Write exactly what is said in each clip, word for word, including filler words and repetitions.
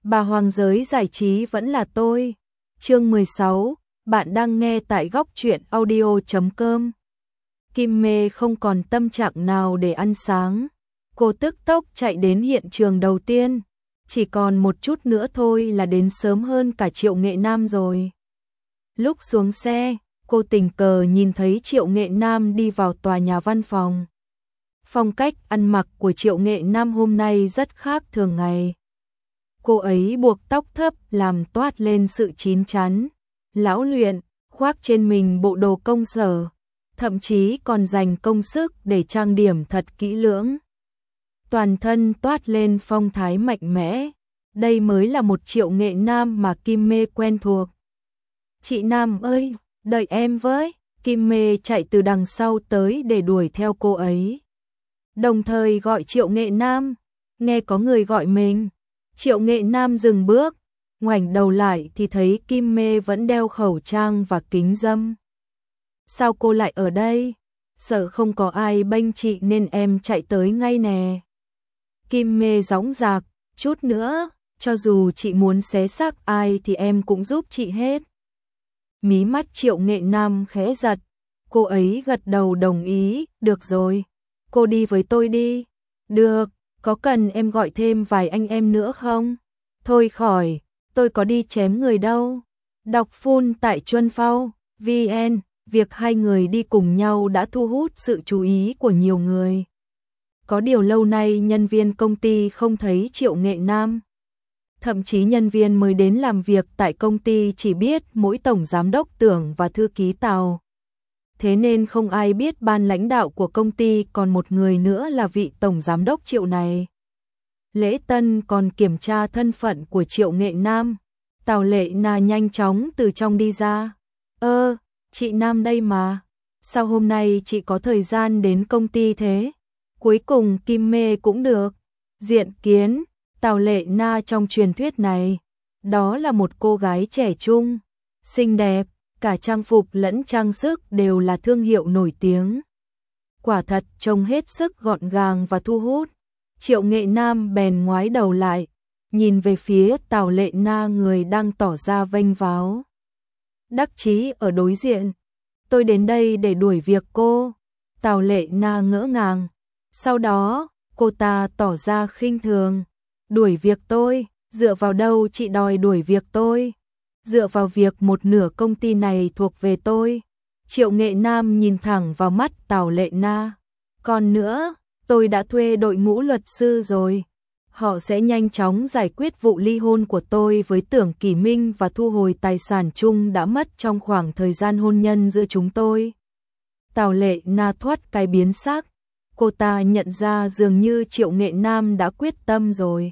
Bà Hoàng giới giải trí vẫn là tôi. Chương mười sáu, bạn đang nghe tại góc truyện audio chấm com. Kim Mê không còn tâm trạng nào để ăn sáng. Cô tức tốc chạy đến hiện trường đầu tiên. Chỉ còn một chút nữa thôi là đến sớm hơn cả Triệu Nghệ Nam rồi. Lúc xuống xe, cô tình cờ nhìn thấy Triệu Nghệ Nam đi vào tòa nhà văn phòng. Phong cách ăn mặc của Triệu Nghệ Nam hôm nay rất khác thường ngày. Cô ấy buộc tóc thấp làm toát lên sự chín chắn, lão luyện, khoác trên mình bộ đồ công sở, thậm chí còn dành công sức để trang điểm thật kỹ lưỡng. Toàn thân toát lên phong thái mạnh mẽ, đây mới là một Triệu Nghệ Nam mà Kim Mê quen thuộc. Chị Nam ơi, đợi em với, Kim Mê chạy từ đằng sau tới để đuổi theo cô ấy. Đồng thời gọi Triệu Nghệ Nam, nghe có người gọi mình. Triệu Nghệ Nam dừng bước, ngoảnh đầu lại thì thấy Kim Mê vẫn đeo khẩu trang và kính râm. Sao cô lại ở đây? Sợ không có ai bênh chị nên em chạy tới ngay nè. Kim Mê dõng dạc, chút nữa, cho dù chị muốn xé xác ai thì em cũng giúp chị hết. Mí mắt Triệu Nghệ Nam khẽ giật, cô ấy gật đầu đồng ý, được rồi, cô đi với tôi đi. Được. Có cần em gọi thêm vài anh em nữa không? Thôi khỏi, tôi có đi chém người đâu. Đọc full tại Chuân Phao, vê en, việc hai người đi cùng nhau đã thu hút sự chú ý của nhiều người. Có điều lâu nay nhân viên công ty không thấy Triệu Nghệ Nam. Thậm chí nhân viên mới đến làm việc tại công ty chỉ biết mỗi tổng giám đốc Tưởng và thư ký Tào. Thế nên không ai biết ban lãnh đạo của công ty còn một người nữa là vị tổng giám đốc Triệu này. Lễ tân còn kiểm tra thân phận của Triệu Nghệ Nam. Tào Lệ Na nhanh chóng từ trong đi ra. Ơ, chị Nam đây mà. Sao hôm nay chị có thời gian đến công ty thế? Cuối cùng Kim Mê cũng được. Diện kiến, Tào Lệ Na trong truyền thuyết này. Đó là một cô gái trẻ trung, xinh đẹp. Cả trang phục lẫn trang sức đều là thương hiệu nổi tiếng. Quả thật trông hết sức gọn gàng và thu hút. Triệu Nghệ Nam bèn ngoái đầu lại, nhìn về phía Tào Lệ Na người đang tỏ ra vênh váo. Đắc chí ở đối diện. Tôi đến đây để đuổi việc cô. Tào Lệ Na ngỡ ngàng. Sau đó, cô ta tỏ ra khinh thường. Đuổi việc tôi, dựa vào đâu chị đòi đuổi việc tôi? Dựa vào việc một nửa công ty này thuộc về tôi. Triệu Nghệ Nam nhìn thẳng vào mắt Tào Lệ Na. Còn nữa, tôi đã thuê đội ngũ luật sư rồi. Họ sẽ nhanh chóng giải quyết vụ ly hôn của tôi với Tưởng Kỷ Minh và thu hồi tài sản chung đã mất trong khoảng thời gian hôn nhân giữa chúng tôi. Tào Lệ Na thoát cái biến sắc. Cô ta nhận ra dường như Triệu Nghệ Nam đã quyết tâm rồi.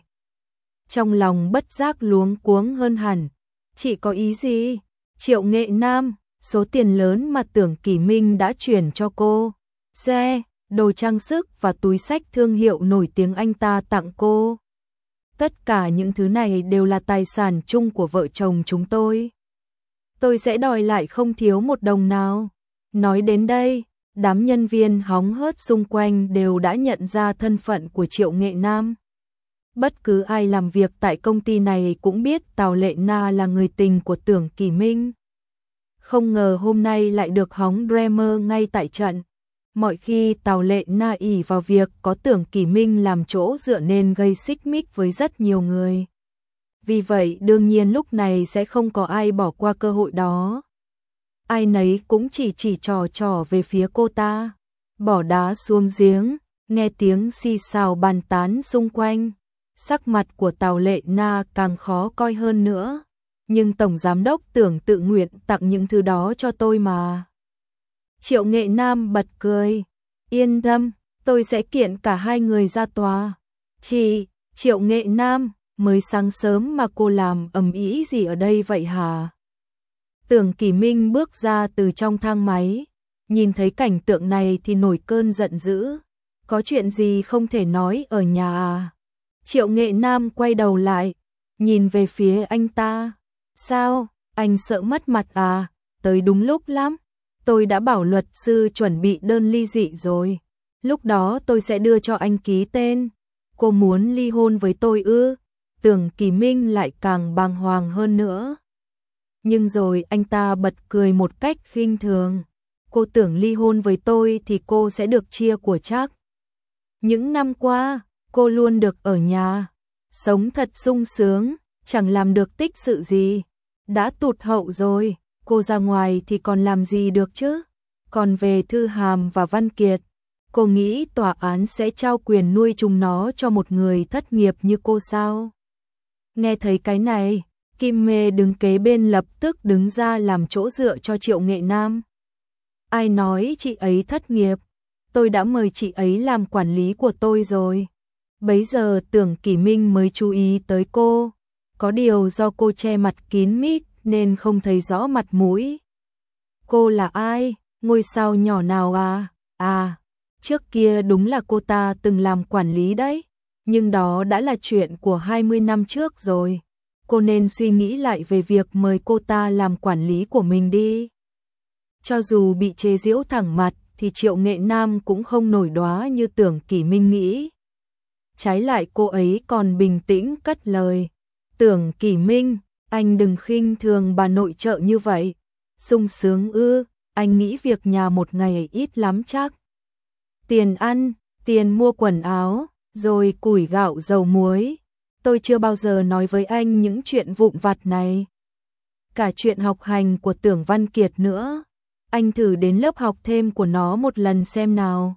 Trong lòng bất giác luống cuống hơn hẳn. Chị có ý gì? Triệu Nghệ Nam, số tiền lớn mà Tưởng Kỷ Minh đã chuyển cho cô. Xe, đồ trang sức và túi xách thương hiệu nổi tiếng anh ta tặng cô. Tất cả những thứ này đều là tài sản chung của vợ chồng chúng tôi. Tôi sẽ đòi lại không thiếu một đồng nào. Nói đến đây, đám nhân viên hóng hớt xung quanh đều đã nhận ra thân phận của Triệu Nghệ Nam. Bất cứ ai làm việc tại công ty này cũng biết Tào Lệ Na là người tình của Tưởng Kỷ Minh. Không ngờ hôm nay lại được hóng drama ngay tại trận. Mọi khi Tào Lệ Na ỷ vào việc có Tưởng Kỷ Minh làm chỗ dựa nên gây xích mích với rất nhiều người. Vì vậy đương nhiên lúc này sẽ không có ai bỏ qua cơ hội đó. Ai nấy cũng chỉ chỉ trò trò về phía cô ta. Bỏ đá xuống giếng, nghe tiếng xì xào bàn tán xung quanh. Sắc mặt của Tào Lệ Na càng khó coi hơn nữa. Nhưng Tổng Giám đốc Tưởng tự nguyện tặng những thứ đó cho tôi mà. Triệu Nghệ Nam bật cười. Yên tâm, tôi sẽ kiện cả hai người ra tòa. Chị, Triệu Nghệ Nam, mới sáng sớm mà cô làm ầm ĩ gì ở đây vậy hả? Tưởng Kỷ Minh bước ra từ trong thang máy. Nhìn thấy cảnh tượng này thì nổi cơn giận dữ. Có chuyện gì không thể nói ở nhà à? Triệu Nghệ Nam quay đầu lại, nhìn về phía anh ta. Sao, anh sợ mất mặt à? Tới đúng lúc lắm. Tôi đã bảo luật sư chuẩn bị đơn ly dị rồi. Lúc đó tôi sẽ đưa cho anh ký tên. Cô muốn ly hôn với tôi ư? Tưởng Kỳ Minh lại càng bàng hoàng hơn nữa. Nhưng rồi anh ta bật cười một cách khinh thường. Cô tưởng ly hôn với tôi thì cô sẽ được chia của chắc. Những năm qua, cô luôn được ở nhà, sống thật sung sướng, chẳng làm được tích sự gì. Đã tụt hậu rồi, cô ra ngoài thì còn làm gì được chứ? Còn về Thư Hàm và Văn Kiệt, cô nghĩ tòa án sẽ trao quyền nuôi chúng nó cho một người thất nghiệp như cô sao? Nghe thấy cái này, Kim Mê đứng kế bên lập tức đứng ra làm chỗ dựa cho Triệu Nghệ Nam. Ai nói chị ấy thất nghiệp? Tôi đã mời chị ấy làm quản lý của tôi rồi. Bấy giờ Tưởng Kỳ Minh mới chú ý tới cô. Có điều do cô che mặt kín mít nên không thấy rõ mặt mũi. Cô là ai? Ngôi sao nhỏ nào à? À, trước kia đúng là cô ta từng làm quản lý đấy. Nhưng đó đã là chuyện của hai mươi năm trước rồi. Cô nên suy nghĩ lại về việc mời cô ta làm quản lý của mình đi. Cho dù bị chế giễu thẳng mặt thì Triệu Nghệ Nam cũng không nổi đoá như Tưởng Kỳ Minh nghĩ. Trái lại cô ấy còn bình tĩnh cất lời. Tưởng Kỳ Minh, anh đừng khinh thường bà nội trợ như vậy. Sung sướng ư, anh nghĩ việc nhà một ngày ít lắm chắc. Tiền ăn, tiền mua quần áo, rồi củi gạo dầu muối. Tôi chưa bao giờ nói với anh những chuyện vụn vặt này. Cả chuyện học hành của Tưởng Văn Kiệt nữa. Anh thử đến lớp học thêm của nó một lần xem nào.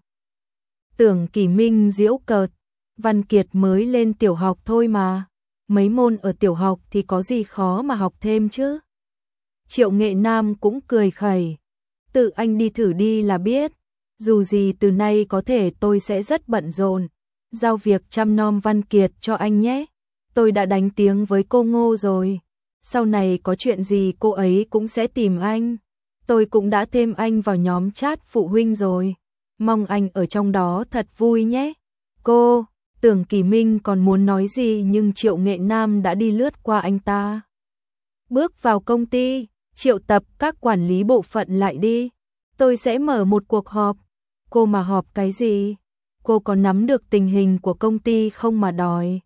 Tưởng Kỳ Minh giễu cợt. Văn Kiệt mới lên tiểu học thôi mà. Mấy môn ở tiểu học thì có gì khó mà học thêm chứ. Triệu Nghệ Nam cũng cười khẩy. Tự anh đi thử đi là biết. Dù gì từ nay có thể tôi sẽ rất bận rộn. Giao việc chăm nom Văn Kiệt cho anh nhé. Tôi đã đánh tiếng với cô Ngô rồi. Sau này có chuyện gì cô ấy cũng sẽ tìm anh. Tôi cũng đã thêm anh vào nhóm chat phụ huynh rồi. Mong anh ở trong đó thật vui nhé. Cô, Tưởng Kỳ Minh còn muốn nói gì nhưng Triệu Nghệ Nam đã đi lướt qua anh ta. Bước vào công ty, triệu tập các quản lý bộ phận lại đi. Tôi sẽ mở một cuộc họp. Cô mà họp cái gì? Cô có nắm được tình hình của công ty không mà đòi?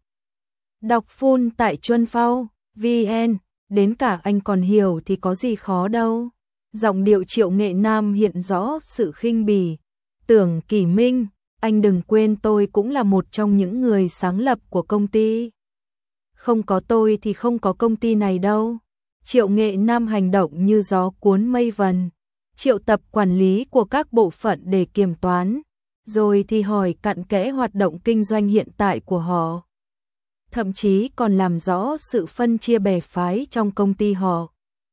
Đọc full tại Chuân Phao, vê en, đến cả anh còn hiểu thì có gì khó đâu. Giọng điệu Triệu Nghệ Nam hiện rõ sự khinh bỉ. Tưởng Kỳ Minh, anh đừng quên tôi cũng là một trong những người sáng lập của công ty. Không có tôi thì không có công ty này đâu. Triệu Nghệ Nam hành động như gió cuốn mây vần. Triệu tập quản lý của các bộ phận để kiểm toán. Rồi thì hỏi cặn kẽ hoạt động kinh doanh hiện tại của họ. Thậm chí còn làm rõ sự phân chia bè phái trong công ty họ.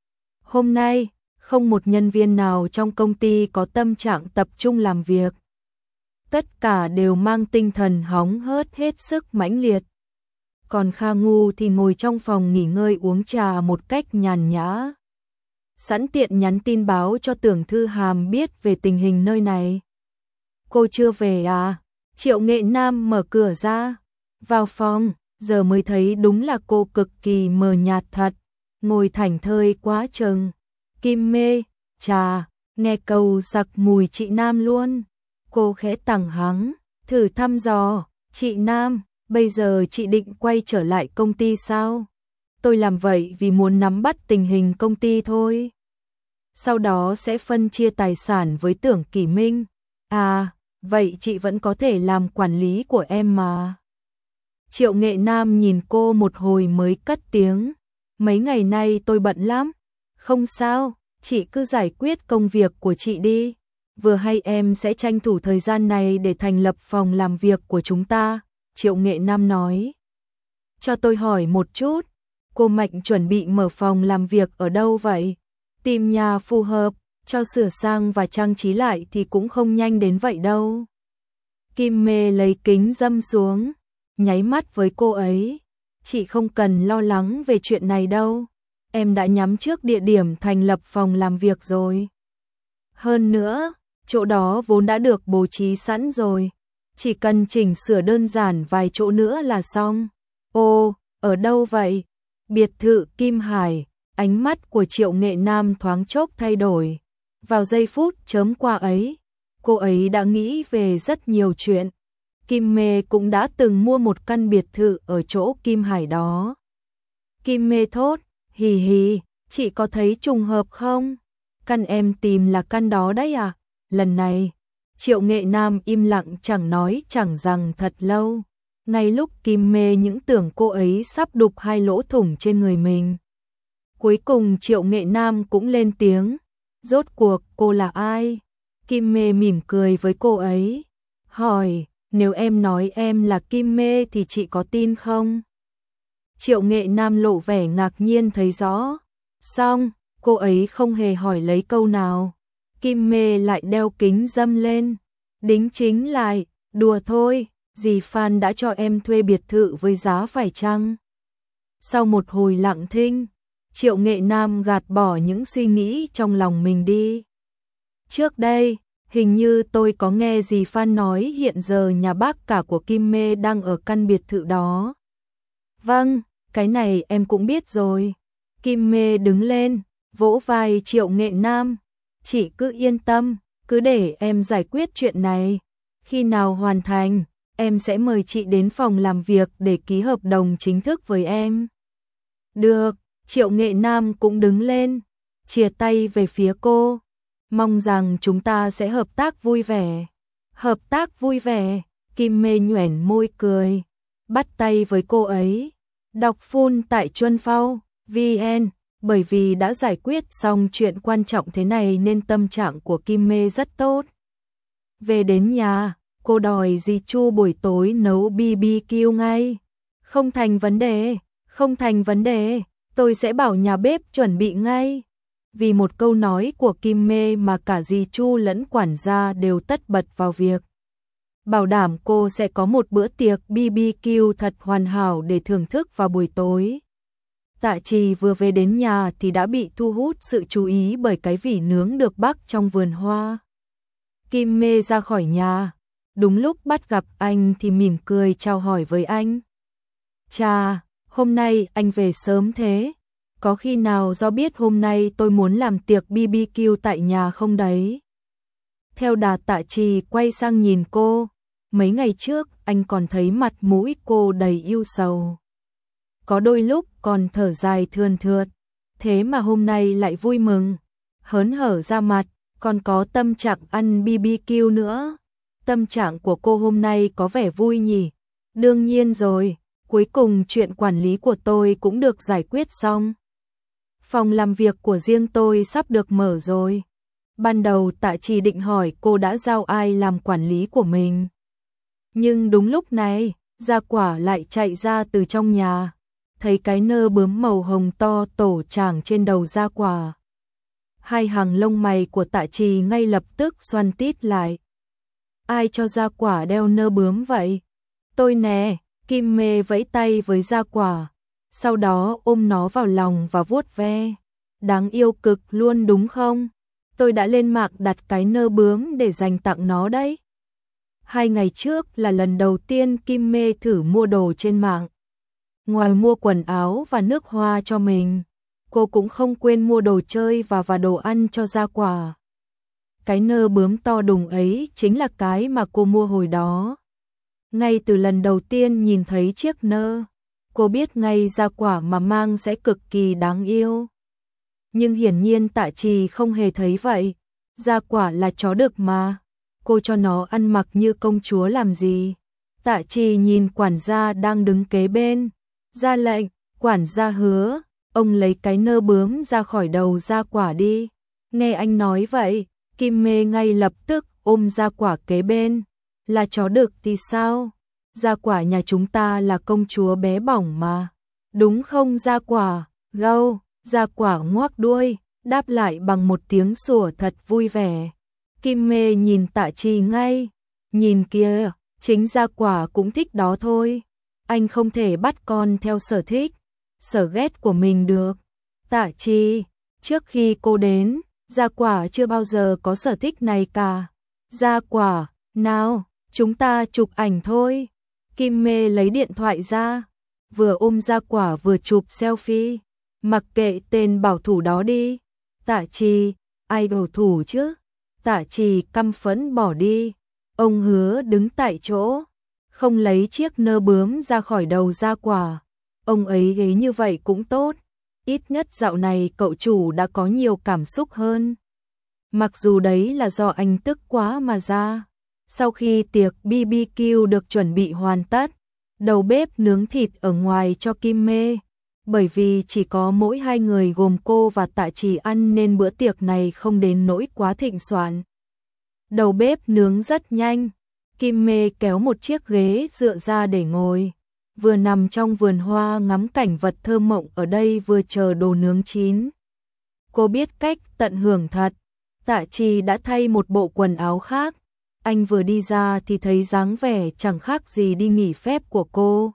Hôm nay, không một nhân viên nào trong công ty có tâm trạng tập trung làm việc. Tất cả đều mang tinh thần hóng hớt hết sức mãnh liệt. Còn Kha Ngu thì ngồi trong phòng nghỉ ngơi uống trà một cách nhàn nhã. Sẵn tiện nhắn tin báo cho Tưởng Thư Hàm biết về tình hình nơi này. Cô chưa về à? Triệu Nghệ Nam mở cửa ra. Vào phòng, giờ mới thấy đúng là cô cực kỳ mờ nhạt thật. Ngồi thảnh thơi quá chừng. Kim Mê, trà, nghe câu sặc mùi chị Nam luôn. Cô khẽ tằng hắng, thử thăm dò. Chị Nam, bây giờ chị định quay trở lại công ty sao? Tôi làm vậy vì muốn nắm bắt tình hình công ty thôi. Sau đó sẽ phân chia tài sản với Tưởng Kỳ Minh. À, vậy chị vẫn có thể làm quản lý của em mà. Triệu Nghệ Nam nhìn cô một hồi mới cất tiếng. Mấy ngày nay tôi bận lắm. Không sao, chị cứ giải quyết công việc của chị đi. Vừa hay em sẽ tranh thủ thời gian này để thành lập phòng làm việc của chúng ta. Triệu Nghệ Nam nói. Cho tôi hỏi một chút. Cô Mạnh chuẩn bị mở phòng làm việc ở đâu vậy? Tìm nhà phù hợp, cho sửa sang và trang trí lại thì cũng không nhanh đến vậy đâu. Kim Mê lấy kính dâm xuống, nháy mắt với cô ấy. Chị không cần lo lắng về chuyện này đâu. Em đã nhắm trước địa điểm thành lập phòng làm việc rồi. Hơn nữa, chỗ đó vốn đã được bố trí sẵn rồi. Chỉ cần chỉnh sửa đơn giản vài chỗ nữa là xong. Ồ, ở đâu vậy? Biệt thự Kim Hải. Ánh mắt của Triệu Nghệ Nam thoáng chốc thay đổi. Vào giây phút chớm qua ấy, cô ấy đã nghĩ về rất nhiều chuyện. Kim Mê cũng đã từng mua một căn biệt thự ở chỗ Kim Hải đó. Kim Mê thốt, hì hì, chị có thấy trùng hợp không? Căn em tìm là căn đó đấy à? Lần này, Triệu Nghệ Nam im lặng chẳng nói chẳng rằng thật lâu. Ngay lúc Kim Mê những tưởng cô ấy sắp đục hai lỗ thủng trên người mình. Cuối cùng Triệu Nghệ Nam cũng lên tiếng. Rốt cuộc cô là ai? Kim Mê mỉm cười với cô ấy. Hỏi, nếu em nói em là Kim Mê thì chị có tin không? Triệu Nghệ Nam lộ vẻ ngạc nhiên thấy rõ. Xong, cô ấy không hề hỏi lấy câu nào. Kim Mê lại đeo kính râm lên. Đính chính lại, đùa thôi, dì Phan đã cho em thuê biệt thự với giá phải chăng? Sau một hồi lặng thinh, Triệu Nghệ Nam gạt bỏ những suy nghĩ trong lòng mình đi. Trước đây, hình như tôi có nghe dì Phan nói hiện giờ nhà bác cả của Kim Mê đang ở căn biệt thự đó. Vâng, cái này em cũng biết rồi. Kim Mê đứng lên, vỗ vai Triệu Nghệ Nam. Chị cứ yên tâm, cứ để em giải quyết chuyện này. Khi nào hoàn thành, em sẽ mời chị đến phòng làm việc để ký hợp đồng chính thức với em. Được, Triệu Nghệ Nam cũng đứng lên, chìa tay về phía cô. Mong rằng chúng ta sẽ hợp tác vui vẻ. Hợp tác vui vẻ, Kim Mê nhoẻn môi cười, bắt tay với cô ấy. Đọc full tại Chuân Phao, vn, bởi vì đã giải quyết xong chuyện quan trọng thế này nên tâm trạng của Kim Mê rất tốt. Về đến nhà, cô đòi dì Chu buổi tối nấu bê bê kiu ngay. Không thành vấn đề, không thành vấn đề, tôi sẽ bảo nhà bếp chuẩn bị ngay. Vì một câu nói của Kim Mê mà cả dì Chu lẫn quản gia đều tất bật vào việc. Bảo đảm cô sẽ có một bữa tiệc bê bê kiu thật hoàn hảo để thưởng thức vào buổi tối. Tạ Trì vừa về đến nhà thì đã bị thu hút sự chú ý bởi cái vỉ nướng được bắc trong vườn hoa. Kim Mê ra khỏi nhà, đúng lúc bắt gặp anh thì mỉm cười chào hỏi với anh. Chà, hôm nay anh về sớm thế, có khi nào do biết hôm nay tôi muốn làm tiệc bê bê kiu tại nhà không đấy? Theo đà Tạ Trì quay sang nhìn cô, mấy ngày trước anh còn thấy mặt mũi cô đầy ưu sầu. Có đôi lúc còn thở dài thườn thượt, thế mà hôm nay lại vui mừng, hớn hở ra mặt, còn có tâm trạng ăn bê bê kiu nữa. Tâm trạng của cô hôm nay có vẻ vui nhỉ? Đương nhiên rồi, cuối cùng chuyện quản lý của tôi cũng được giải quyết xong. Phòng làm việc của riêng tôi sắp được mở rồi. Ban đầu Tạ Trì định hỏi cô đã giao ai làm quản lý của mình. Nhưng đúng lúc này, Gia Quả lại chạy ra từ trong nhà, thấy cái nơ bướm màu hồng to tổ tràng trên đầu Gia Quả. Hai hàng lông mày của Tạ Trì ngay lập tức xoăn tít lại. Ai cho Gia Quả đeo nơ bướm vậy? Tôi nè, Kim Mê vẫy tay với Gia Quả, sau đó ôm nó vào lòng và vuốt ve. Đáng yêu cực luôn đúng không? Tôi đã lên mạng đặt cái nơ bướm để dành tặng nó đấy. Hai ngày trước là lần đầu tiên Kim Mê thử mua đồ trên mạng. Ngoài mua quần áo và nước hoa cho mình, cô cũng không quên mua đồ chơi và và đồ ăn cho Gia Quả. Cái nơ bướm to đùng ấy chính là cái mà cô mua hồi đó. Ngay từ lần đầu tiên nhìn thấy chiếc nơ, cô biết ngay Gia Quả mà mang sẽ cực kỳ đáng yêu. Nhưng hiển nhiên Tạ Trì không hề thấy vậy. Gia Quả là chó đực mà, cô cho nó ăn mặc như công chúa làm gì? Tạ Trì nhìn quản gia đang đứng kế bên, ra lệnh. Quản gia hứa, ông lấy cái nơ bướm ra khỏi đầu Gia Quả đi. Nghe anh nói vậy, Kim Mê ngay lập tức ôm Gia Quả kế bên. Là chó đực thì sao? Gia Quả nhà chúng ta là công chúa bé bỏng mà. Đúng không Gia Quả? Gâu, Gia Quả ngoác đuôi, đáp lại bằng một tiếng sủa thật vui vẻ. Kim Mê nhìn Tạ Trì ngay. Nhìn kìa, chính Gia Quả cũng thích đó thôi. Anh không thể bắt con theo sở thích, sở ghét của mình được. Tạ Trì, trước khi cô đến, Gia Quả chưa bao giờ có sở thích này cả. Gia Quả, nào, chúng ta chụp ảnh thôi. Kim Mê lấy điện thoại ra, vừa ôm Gia Quả vừa chụp selfie. Mặc kệ tên bảo thủ đó đi. Tạ Trì, ai bảo thủ chứ? Tạ Trì căm phẫn bỏ đi. Ông hứa đứng tại chỗ, không lấy chiếc nơ bướm ra khỏi đầu ra quả. Ông ấy ghế như vậy cũng tốt, ít nhất dạo này cậu chủ đã có nhiều cảm xúc hơn. Mặc dù đấy là do anh tức quá mà ra. Sau khi tiệc bê bê kiu được chuẩn bị hoàn tất, đầu bếp nướng thịt ở ngoài cho Kim Mê. Bởi vì chỉ có mỗi hai người gồm cô và Tạ Trì ăn nên bữa tiệc này không đến nỗi quá thịnh soạn. Đầu bếp nướng rất nhanh, Kim Mê kéo một chiếc ghế dựa ra để ngồi, vừa nằm trong vườn hoa ngắm cảnh vật thơ mộng ở đây vừa chờ đồ nướng chín. Cô biết cách tận hưởng thật. Tạ Trì đã thay một bộ quần áo khác, anh vừa đi ra thì thấy dáng vẻ chẳng khác gì đi nghỉ phép của cô.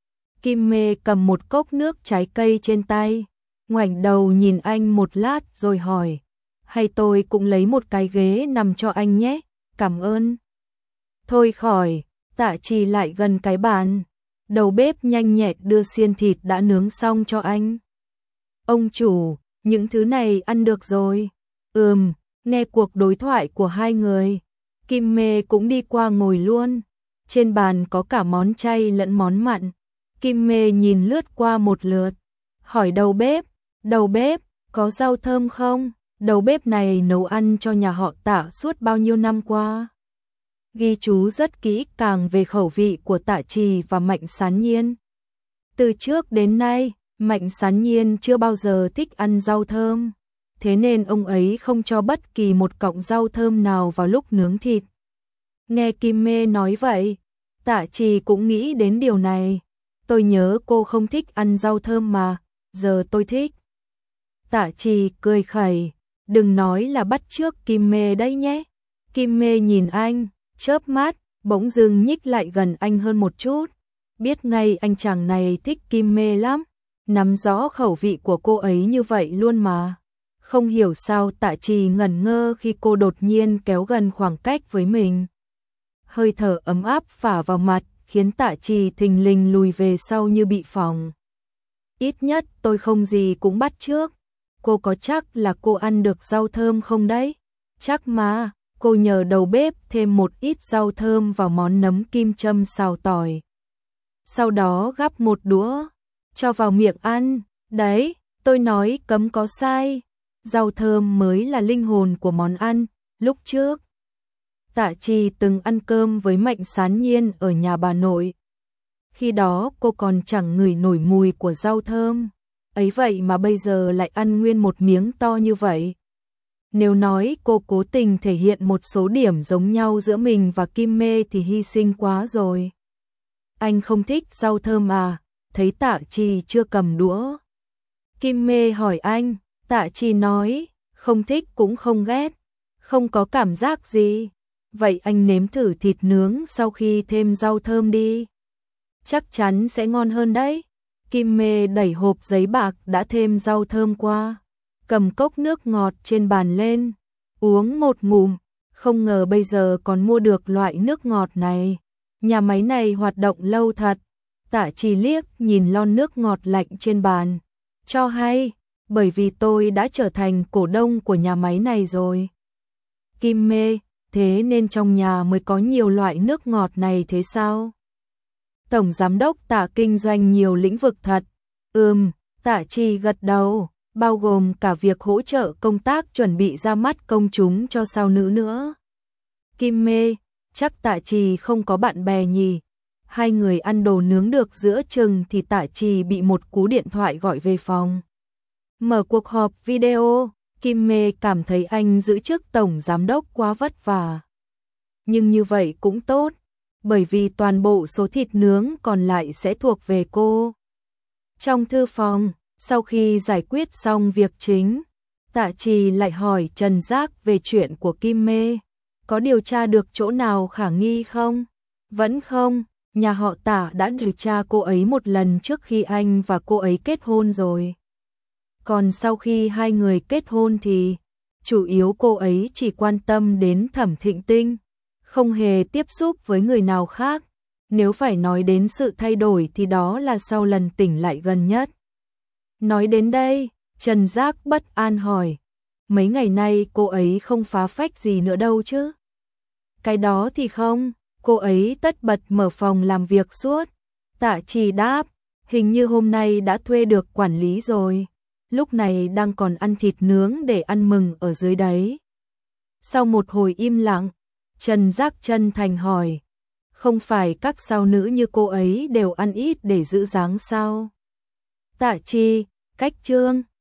Kim Mê cầm một cốc nước trái cây trên tay, ngoảnh đầu nhìn anh một lát rồi hỏi, hay tôi cũng lấy một cái ghế nằm cho anh nhé, cảm ơn. Thôi khỏi, Tạ Trì lại gần cái bàn, đầu bếp nhanh nhẹn đưa xiên thịt đã nướng xong cho anh. Ông chủ, những thứ này ăn được rồi. Ừm, nghe cuộc đối thoại của hai người, Kim Mê cũng đi qua ngồi luôn. Trên bàn có cả món chay lẫn món mặn. Kim Mê nhìn lướt qua một lượt, hỏi đầu bếp, đầu bếp, có rau thơm không? Đầu bếp này nấu ăn cho nhà họ Tạ suốt bao nhiêu năm qua. Ghi chú rất kỹ càng về khẩu vị của Tạ Trì và Mạnh Sán Nhiên. Từ trước đến nay, Mạnh Sán Nhiên chưa bao giờ thích ăn rau thơm, thế nên ông ấy không cho bất kỳ một cọng rau thơm nào vào lúc nướng thịt. Nghe Kim Mê nói vậy, Tạ Trì cũng nghĩ đến điều này. Tôi nhớ cô không thích ăn rau thơm mà, giờ tôi thích. Tạ Trì cười khẩy, đừng nói là bắt chước Kim Mê đấy nhé. Kim Mê nhìn anh, chớp mắt, bỗng dưng nhích lại gần anh hơn một chút. Biết ngay anh chàng này thích Kim Mê lắm, nắm rõ khẩu vị của cô ấy như vậy luôn mà. Không hiểu sao Tạ Trì ngẩn ngơ khi cô đột nhiên kéo gần khoảng cách với mình. Hơi thở ấm áp phả vào mặt, khiến Tạ Trì thình lình lùi về sau như bị phỏng. Ít nhất tôi không gì cũng bắt chước. Cô có chắc là cô ăn được rau thơm không đấy? Chắc mà, cô nhờ đầu bếp thêm một ít rau thơm vào món nấm kim châm xào tỏi. Sau đó gắp một đũa, cho vào miệng ăn. Đấy, tôi nói cấm có sai. Rau thơm mới là linh hồn của món ăn. Lúc trước, Tạ Trì từng ăn cơm với Mạnh Sán Nhiên ở nhà bà nội. Khi đó cô còn chẳng ngửi nổi mùi của rau thơm. Ấy vậy mà bây giờ lại ăn nguyên một miếng to như vậy. Nếu nói cô cố tình thể hiện một số điểm giống nhau giữa mình và Kim Mê thì hy sinh quá rồi. Anh không thích rau thơm à? Thấy Tạ Trì chưa cầm đũa, Kim Mê hỏi anh. Tạ Trì nói, không thích cũng không ghét, không có cảm giác gì. Vậy anh nếm thử thịt nướng sau khi thêm rau thơm đi. Chắc chắn sẽ ngon hơn đấy. Kim Mê đẩy hộp giấy bạc đã thêm rau thơm qua, cầm cốc nước ngọt trên bàn lên, uống một ngụm. Không ngờ bây giờ còn mua được loại nước ngọt này. Nhà máy này hoạt động lâu thật. Tạ Trì liếc nhìn lon nước ngọt lạnh trên bàn. Cho hay, bởi vì tôi đã trở thành cổ đông của nhà máy này rồi. Kim Mê, thế nên trong nhà mới có nhiều loại nước ngọt này thế sao? Tổng giám đốc Tạ kinh doanh nhiều lĩnh vực thật. Ừm, Tạ Trì gật đầu, bao gồm cả việc hỗ trợ công tác chuẩn bị ra mắt công chúng cho sao nữ nữa. Kim Mê, chắc Tạ Trì không có bạn bè nhỉ? Hai người ăn đồ nướng được giữa chừng thì Tạ Trì bị một cú điện thoại gọi về phòng. Mở cuộc họp video, Kim Mê cảm thấy anh giữ chức tổng giám đốc quá vất vả. Nhưng như vậy cũng tốt, bởi vì toàn bộ số thịt nướng còn lại sẽ thuộc về cô. Trong thư phòng, sau khi giải quyết xong việc chính, Tạ Trì lại hỏi Trần Giác về chuyện của Kim Mê. Có điều tra được chỗ nào khả nghi không? Vẫn không, nhà họ Tạ đã điều tra cô ấy một lần trước khi anh và cô ấy kết hôn rồi. Còn sau khi hai người kết hôn thì, chủ yếu cô ấy chỉ quan tâm đến Thẩm Thịnh Tinh, không hề tiếp xúc với người nào khác. Nếu phải nói đến sự thay đổi thì đó là sau lần tỉnh lại gần nhất. Nói đến đây, Trần Giác bất an hỏi, mấy ngày nay cô ấy không phá phách gì nữa đâu chứ? Cái đó thì không, Cô ấy tất bật mở phòng làm việc suốt. Tạ Trì đáp, hình như hôm nay đã thuê được quản lý rồi. Lúc này đang còn ăn thịt nướng để ăn mừng ở dưới đấy. Sau một hồi im lặng, Trần Giác chân thành hỏi, không phải các sao nữ như cô ấy đều ăn ít để giữ dáng sao? Tạ Trì, cách trương.